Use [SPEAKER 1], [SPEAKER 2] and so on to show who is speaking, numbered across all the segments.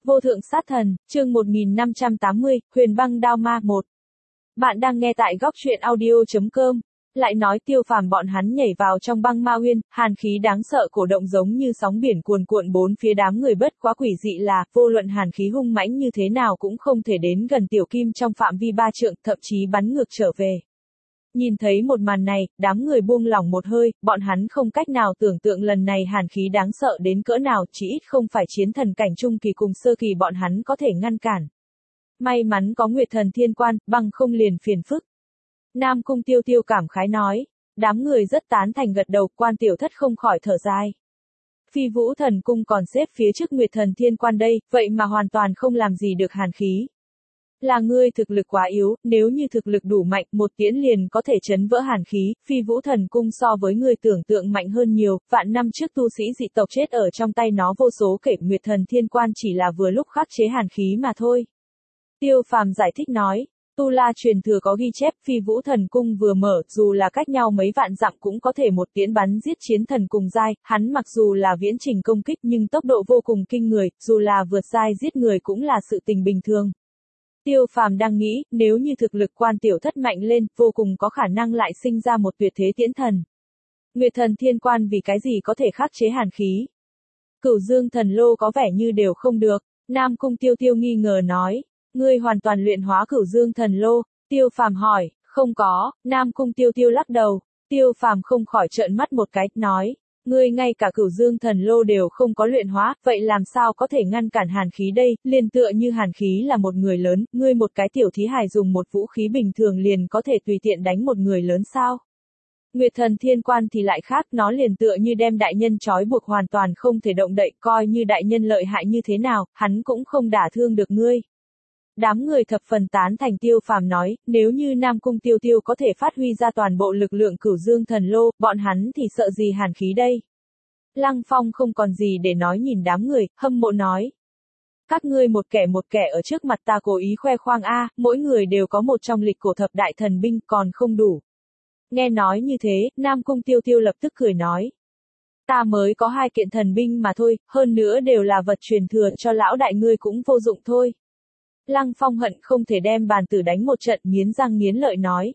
[SPEAKER 1] Vô thượng sát thần, chương 1580, huyền băng đao ma 1. Bạn đang nghe tại góc truyện audio.com. Lại nói Tiêu Phàm bọn hắn nhảy vào trong băng ma huyên, hàn khí đáng sợ cổ động giống như sóng biển cuồn cuộn bốn phía đám người bất quá quỷ dị là, vô luận hàn khí hung mãnh như thế nào cũng không thể đến gần Tiểu Kim trong phạm vi 3 trượng, thậm chí bắn ngược trở về. Nhìn thấy một màn này, đám người buông lỏng một hơi, bọn hắn không cách nào tưởng tượng lần này hàn khí đáng sợ đến cỡ nào, chỉ ít không phải chiến thần cảnh trung kỳ cùng sơ kỳ bọn hắn có thể ngăn cản. May mắn có Nguyệt Thần Thiên Quan, bằng không liền phiền phức. Nam Cung Tiêu Tiêu cảm khái nói, đám người rất tán thành gật đầu, Quan tiểu thất không khỏi thở dài. Phi Vũ Thần Cung còn xếp phía trước Nguyệt Thần Thiên Quan đây, vậy mà hoàn toàn không làm gì được hàn khí. Là ngươi thực lực quá yếu, nếu như thực lực đủ mạnh, một tiễn liền có thể chấn vỡ hàn khí, Phi Vũ Thần Cung so với ngươi tưởng tượng mạnh hơn nhiều, vạn năm trước tu sĩ dị tộc chết ở trong tay nó vô số kể, Nguyệt Thần Thiên Quan chỉ là vừa lúc khắc chế hàn khí mà thôi. Tiêu Phàm giải thích nói, Tu La truyền thừa có ghi chép, Phi Vũ Thần Cung vừa mở, dù là cách nhau mấy vạn dặm cũng có thể một tiễn bắn giết chiến thần cùng giai, hắn mặc dù là viễn trình công kích nhưng tốc độ vô cùng kinh người, dù là vượt giai giết người cũng là sự tình bình thường. Tiêu Phàm đang nghĩ, nếu như thực lực Quan tiểu thất mạnh lên, vô cùng có khả năng lại sinh ra một tuyệt thế tiễn thần. Nguyệt Thần Thiên Quan vì cái gì có thể khắc chế hàn khí? Cửu Dương Thần Lô có vẻ như đều không được, Nam Cung Tiêu Tiêu nghi ngờ nói, ngươi hoàn toàn luyện hóa Cửu Dương Thần Lô, Tiêu Phàm hỏi, không có, Nam Cung Tiêu Tiêu lắc đầu, Tiêu Phàm không khỏi trợn mắt một cái, nói, ngươi ngay cả Cửu Dương Thần Lô đều không có luyện hóa, vậy làm sao có thể ngăn cản hàn khí đây, liền tựa như hàn khí là một người lớn, ngươi một cái tiểu thí hài dùng một vũ khí bình thường liền có thể tùy tiện đánh một người lớn sao? Nguyệt Thần Thiên Quan thì lại khác, nó liền tựa như đem đại nhân trói buộc hoàn toàn không thể động đậy, coi như đại nhân lợi hại như thế nào, hắn cũng không đả thương được ngươi. Đám người thập phần tán thành Tiêu Phàm nói, nếu như Nam Cung Tiêu Tiêu có thể phát huy ra toàn bộ lực lượng Cửu Dương Thần Lô, bọn hắn thì sợ gì hàn khí đây? Lăng Phong không còn gì để nói nhìn đám người, hâm mộ nói. Các ngươi một kẻ ở trước mặt ta cố ý khoe khoang a, mỗi người đều có một trong lịch cổ thập đại thần binh, còn không đủ. Nghe nói như thế, Nam Cung Tiêu Tiêu lập tức cười nói. Ta mới có 2 kiện thần binh mà thôi, hơn nữa đều là vật truyền thừa, cho lão đại ngươi cũng vô dụng thôi. Lăng Phong hận không thể đem bàn tử đánh một trận, nghiến răng nghiến lợi nói.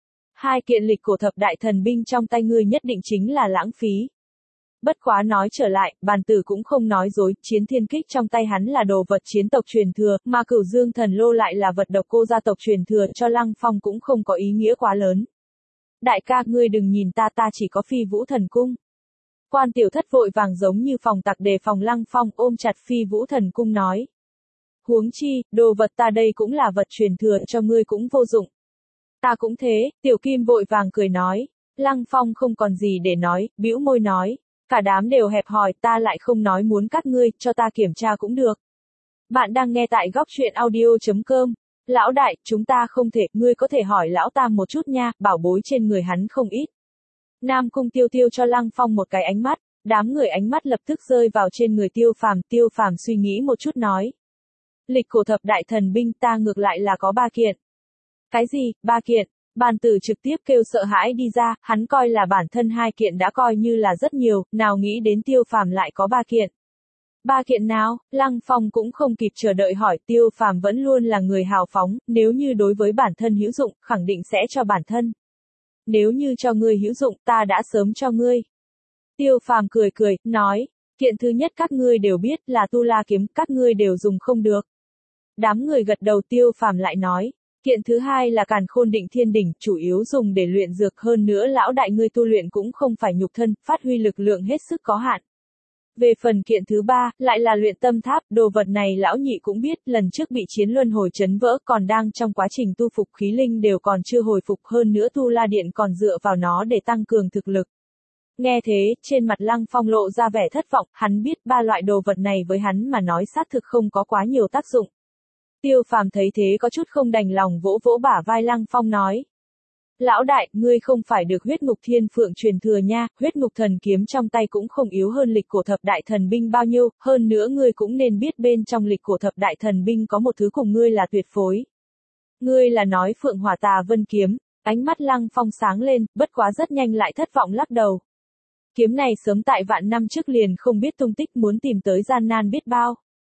[SPEAKER 1] 2 kiện lịch cổ thập đại thần binh trong tay ngươi nhất định chính là lãng phí. Bất quá nói trở lại, bàn tử cũng không nói dối, chiến thiên kích trong tay hắn là đồ vật chiến tộc truyền thừa, mà Cửu Dương Thần Lô lại là vật độc cô gia tộc truyền thừa, cho Lăng Phong cũng không có ý nghĩa quá lớn. Đại ca, ngươi đừng nhìn ta chỉ có Phi Vũ Thần Cung. Quan tiểu thất vội vàng giống như phòng tặc đề phòng Lăng Phong, ôm chặt Phi Vũ Thần Cung nói. Huống chi, đồ vật ta đây cũng là vật truyền thừa, cho ngươi cũng vô dụng. Ta cũng thế, Tiểu Kim vội vàng cười nói. Lăng Phong không còn gì để nói, bĩu môi nói. Cả đám đều hẹp hòi, ta lại không nói muốn các ngươi, cho ta kiểm tra cũng được. Bạn đang nghe tại góc truyện audio.com. Lão đại, chúng ta không thể, ngươi có thể hỏi lão tam một chút nha, bảo bối trên người hắn không ít. Nam Cung Tiêu Tiêu cho Lăng Phong một cái ánh mắt, đám người ánh mắt lập tức rơi vào trên người Tiêu Phàm suy nghĩ một chút nói. Lịch cổ thập đại thần binh ta ngược lại là có 3 kiện. Cái gì, 3 kiện? Bàn tử trực tiếp kêu sợ hãi đi ra, hắn coi là bản thân 2 kiện đã coi như là rất nhiều, nào nghĩ đến Tiêu Phàm lại có 3 kiện. 3 kiện nào? Lăng Phong cũng không kịp chờ đợi hỏi, Tiêu Phàm vẫn luôn là người hào phóng, nếu như đối với bản thân hữu dụng, khẳng định sẽ cho bản thân. Nếu như cho ngươi hữu dụng, ta đã sớm cho ngươi. Tiêu Phàm cười, nói, kiện thứ nhất các ngươi đều biết là Tu La kiếm, các ngươi đều dùng không được. Đám người gật đầu. Tiêu Phàm lại nói, kiện thứ hai là Càn Khôn Định Thiên Đỉnh, chủ yếu dùng để luyện dược, hơn nữa lão đại ngươi tu luyện cũng không phải nhục thân, phát huy lực lượng hết sức có hạn. Về phần kiện thứ ba, lại là luyện tâm tháp, đồ vật này lão nhị cũng biết, lần trước bị chiến luân hồi chấn vỡ, còn đang trong quá trình tu phục, khí linh đều còn chưa hồi phục, hơn nữa Tu La Điện còn dựa vào nó để tăng cường thực lực. Nghe thế, trên mặt Lăng Phong lộ ra vẻ thất vọng, hắn biết 3 loại đồ vật này với hắn mà nói xác thực không có quá nhiều tác dụng. Tiêu Phàm thấy thế có chút không đành lòng, vỗ vỗ bả vai Lăng Phong nói. Lão đại, ngươi không phải được huyết ngục thiên phượng truyền thừa nha, huyết ngục thần kiếm trong tay cũng không yếu hơn lịch cổ thập đại thần binh bao nhiêu, hơn nữa ngươi cũng nên biết bên trong lịch cổ thập đại thần binh có một thứ cùng ngươi là tuyệt phối. Ngươi là nói Phượng Hỏa Tà Vân kiếm, ánh mắt Lăng Phong sáng lên, bất quá rất nhanh lại thất vọng lắc đầu. Kiếm này sớm tại vạn năm trước liền không biết tung tích, muốn tìm tới gian nan biết bao.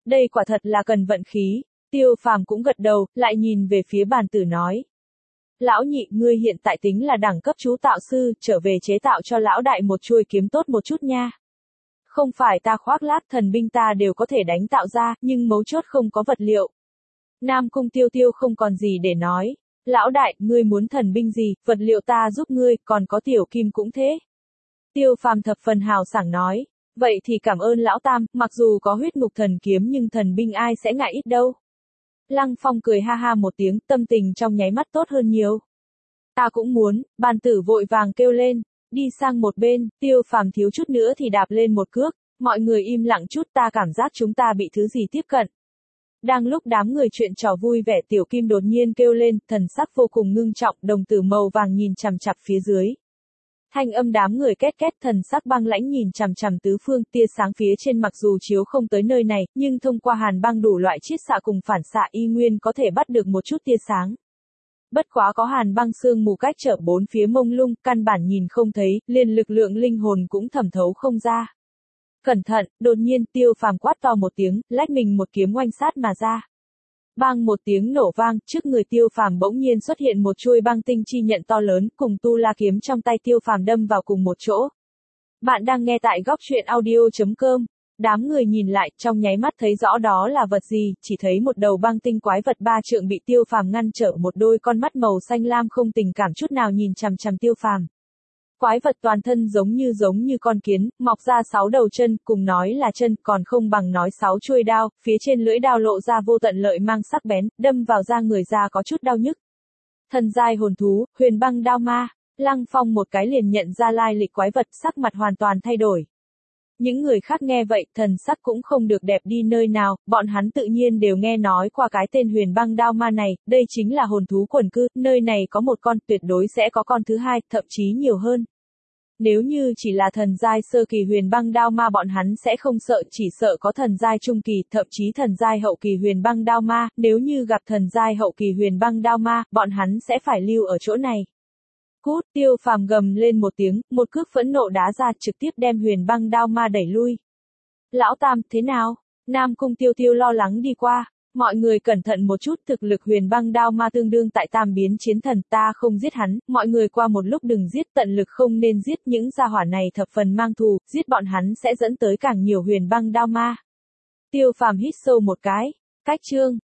[SPEAKER 1] Đây quả thật là cần vận khí. Tiêu Phàm cũng gật đầu, lại nhìn về phía bàn tử nói. Lão nhị, ngươi hiện tại tính là đẳng cấp chú tạo sư, trở về chế tạo cho lão đại một chuôi kiếm tốt một chút nha. Không phải ta khoác lác, thần binh ta đều có thể đánh tạo ra, nhưng mấu chốt không có vật liệu. Nam Cung Tiêu Tiêu không còn gì để nói. Lão đại, ngươi muốn thần binh gì, vật liệu ta giúp ngươi, còn có tiểu kim cũng thế. Tiêu Phàm thập phần hào sảng nói. Vậy thì cảm ơn lão tam, mặc dù có huyết ngục thần kiếm nhưng thần binh ai sẽ ngại ít đâu. Lăng Phong cười ha ha một tiếng, tâm tình trong nháy mắt tốt hơn nhiều. Ta cũng muốn, bàn tử vội vàng kêu lên, đi sang một bên, Tiêu Phàm thiếu chút nữa thì đạp lên một cước, mọi người im lặng chút, ta cảm giác chúng ta bị thứ gì tiếp cận. Đang lúc đám người chuyện trò vui vẻ, Tiểu Kim đột nhiên kêu lên, thần sắc vô cùng ngưng trọng, đồng tử màu vàng nhìn chằm chằm phía dưới. Thanh âm đám người két két, thần sắc băng lãnh nhìn chằm chằm tứ phương, tia sáng phía trên mặc dù chiếu không tới nơi này, nhưng thông qua hàn băng đủ loại chiết xạ cùng phản xạ y nguyên có thể bắt được một chút tia sáng. Bất quá có hàn băng sương mù cách trở bốn phía mông lung, căn bản nhìn không thấy, liền lực lượng linh hồn cũng thẩm thấu không ra. Cẩn thận, đột nhiên Tiêu Phàm quát to một tiếng, lách mình một kiếm oanh sát mà ra. Bang một tiếng nổ vang, trước người Tiêu Phàm bỗng nhiên xuất hiện một chuôi băng tinh chi nhận to lớn, cùng tu la kiếm trong tay Tiêu Phàm đâm vào cùng một chỗ. Bạn đang nghe tại góc truyện audio.com. Đám người nhìn lại, trong nháy mắt thấy rõ đó là vật gì, chỉ thấy một đầu băng tinh quái vật 3 trượng bị Tiêu Phàm ngăn trở, một đôi con mắt màu xanh lam không tình cảm chút nào nhìn chằm chằm Tiêu Phàm. Quái vật toàn thân giống như con kiến, mọc ra 6 đầu chân, cùng nói là chân, còn không bằng nói 6 chuôi đao, phía trên lưỡi đao lộ ra vô tận lợi mang sắc bén, đâm vào da người ra có chút đau nhức. Thần giai hồn thú, Huyền Băng Đao Ma. Lăng Phong một cái liền nhận ra lai lịch quái vật, sắc mặt hoàn toàn thay đổi. Những người khác nghe vậy, thần sắc cũng không được đẹp đi nơi nào, bọn hắn tự nhiên đều nghe nói qua cái tên Huyền Băng Đao Ma này, đây chính là hồn thú quần cư, nơi này có một con, tuyệt đối sẽ có con thứ hai, thậm chí nhiều hơn. Nếu như chỉ là thần giai sơ kỳ Huyền Băng Đao Ma bọn hắn sẽ không sợ, chỉ sợ có thần giai trung kỳ, thậm chí thần giai hậu kỳ Huyền Băng Đao Ma, nếu như gặp thần giai hậu kỳ Huyền Băng Đao Ma, bọn hắn sẽ phải lưu ở chỗ này. Cút, Tiêu Phàm gầm lên một tiếng, một cước phẫn nộ đá ra, trực tiếp đem Huyền Băng Đao Ma đẩy lui. Lão Tam, thế nào? Nam Cung Tiêu Tiêu lo lắng đi qua. Mọi người cẩn thận một chút, thực lực Huyền Băng Đao Ma tương đương tại tam biến chiến thần, ta không giết hắn, mọi người qua một lúc đừng giết, tận lực không nên giết, những gia hỏa này thập phần mang thù, giết bọn hắn sẽ dẫn tới càng nhiều Huyền Băng Đao Ma. Tiêu Phàm hít sâu một cái. Cách chương